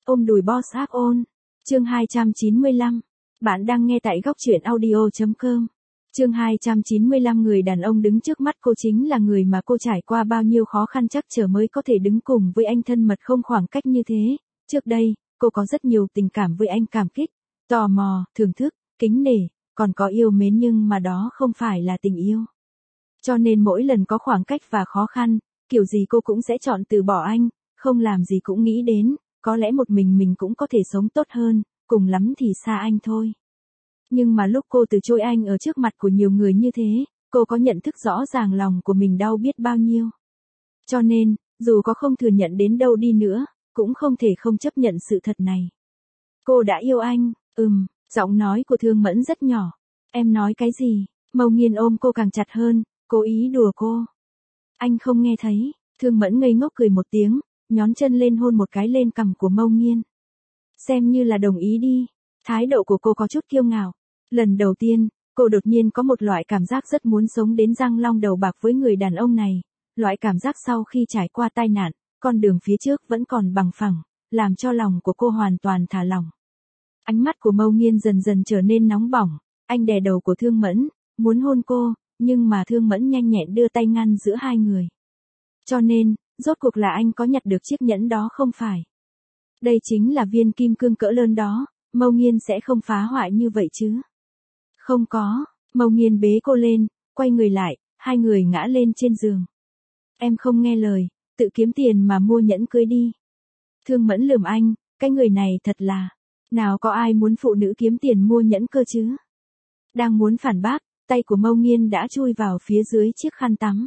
Ôm đùi boss áp ôn. Chương 295. Bạn đang nghe tại góc truyện audio.com. Chương 295. Người đàn ông đứng trước mắt cô chính là người mà cô trải qua bao nhiêu khó khăn chắc trở mới có thể đứng cùng với anh thân mật không khoảng cách như thế. Trước đây, cô có rất nhiều tình cảm với anh, cảm kích, tò mò, thưởng thức, kính nể, còn có yêu mến, nhưng mà đó không phải là tình yêu. Cho nên mỗi lần có khoảng cách và khó khăn, kiểu gì cô cũng sẽ chọn từ bỏ anh, không làm gì cũng nghĩ đến, có lẽ một mình cũng có thể sống tốt hơn, cùng lắm thì xa anh thôi. Nhưng mà lúc cô từ chối anh ở trước mặt của nhiều người như thế, cô có nhận thức rõ ràng lòng của mình đau biết bao nhiêu. Cho nên, dù có không thừa nhận đến đâu đi nữa, cũng không thể không chấp nhận sự thật này. Cô đã yêu anh, giọng nói của Thương Mẫn rất nhỏ. Em nói cái gì? Mâu Nghiên ôm cô càng chặt hơn, cố ý đùa cô. Anh không nghe thấy. Thương Mẫn ngây ngốc cười một tiếng, nhón chân lên hôn một cái lên cằm của Mâu Nghiên. Xem như là đồng ý đi. Thái độ của cô có chút kiêu ngạo. Lần đầu tiên, cô đột nhiên có một loại cảm giác rất muốn sống đến răng long đầu bạc với người đàn ông này. Loại cảm giác sau khi trải qua tai nạn, con đường phía trước vẫn còn bằng phẳng, làm cho lòng của cô hoàn toàn thả lỏng. Ánh mắt của Mâu Nghiên dần dần trở nên nóng bỏng. Anh đè đầu của Thương Mẫn, muốn hôn cô, nhưng mà Thương Mẫn nhanh nhẹn đưa tay ngăn giữa hai người. Cho nên, rốt cuộc là anh có nhặt được chiếc nhẫn đó không phải? Đây chính là viên kim cương cỡ lớn đó, Mâu Nghiên sẽ không phá hoại như vậy chứ? Không có. Mâu Nghiên bế cô lên, quay người lại, hai người ngã lên trên giường. Em không nghe lời, tự kiếm tiền mà mua nhẫn cưới đi. Thương Mẫn lườm anh, cái người này thật là, nào có ai muốn phụ nữ kiếm tiền mua nhẫn cơ chứ? Đang muốn phản bác, tay của Mâu Nghiên đã chui vào phía dưới chiếc khăn tắm.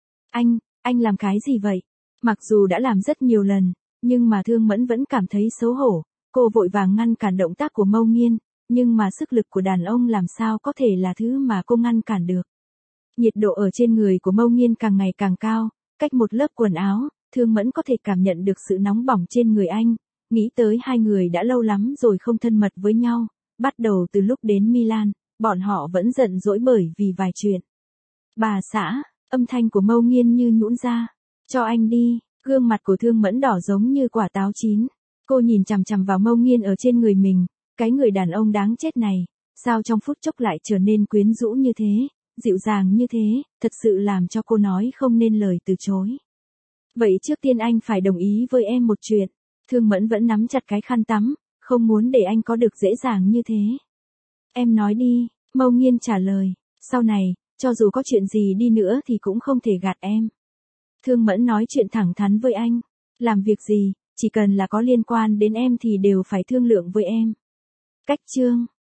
Anh làm cái gì vậy? Mặc dù đã làm rất nhiều lần, nhưng mà Thương Mẫn vẫn cảm thấy xấu hổ. Cô vội vàng ngăn cản động tác của Mâu Nghiên, nhưng mà sức lực của đàn ông làm sao có thể là thứ mà cô ngăn cản được. Nhiệt độ ở trên người của Mâu Nghiên càng ngày càng cao, cách một lớp quần áo, Thương Mẫn có thể cảm nhận được sự nóng bỏng trên người anh. Nghĩ tới hai người đã lâu lắm rồi không thân mật với nhau, bắt đầu từ lúc đến Milan, bọn họ vẫn giận dỗi bởi vì vài chuyện. Bà xã, âm thanh của Mâu Nghiên như nhũn ra. Cho anh đi. Gương mặt của Thương Mẫn đỏ giống như quả táo chín. Cô nhìn chằm chằm vào Mâu Nghiên ở trên người mình, cái người đàn ông đáng chết này, sao trong phút chốc lại trở nên quyến rũ như thế, dịu dàng như thế, thật sự làm cho cô nói không nên lời từ chối. Vậy trước tiên anh phải đồng ý với em một chuyện. Thương Mẫn vẫn nắm chặt cái khăn tắm, không muốn để anh có được dễ dàng như thế. Em nói đi, Mâu Nghiên trả lời, sau này, cho dù có chuyện gì đi nữa thì cũng không thể gạt em. Thương Mẫn nói chuyện thẳng thắn với anh. Làm việc gì, chỉ cần là có liên quan đến em thì đều phải thương lượng với em. Cách chương.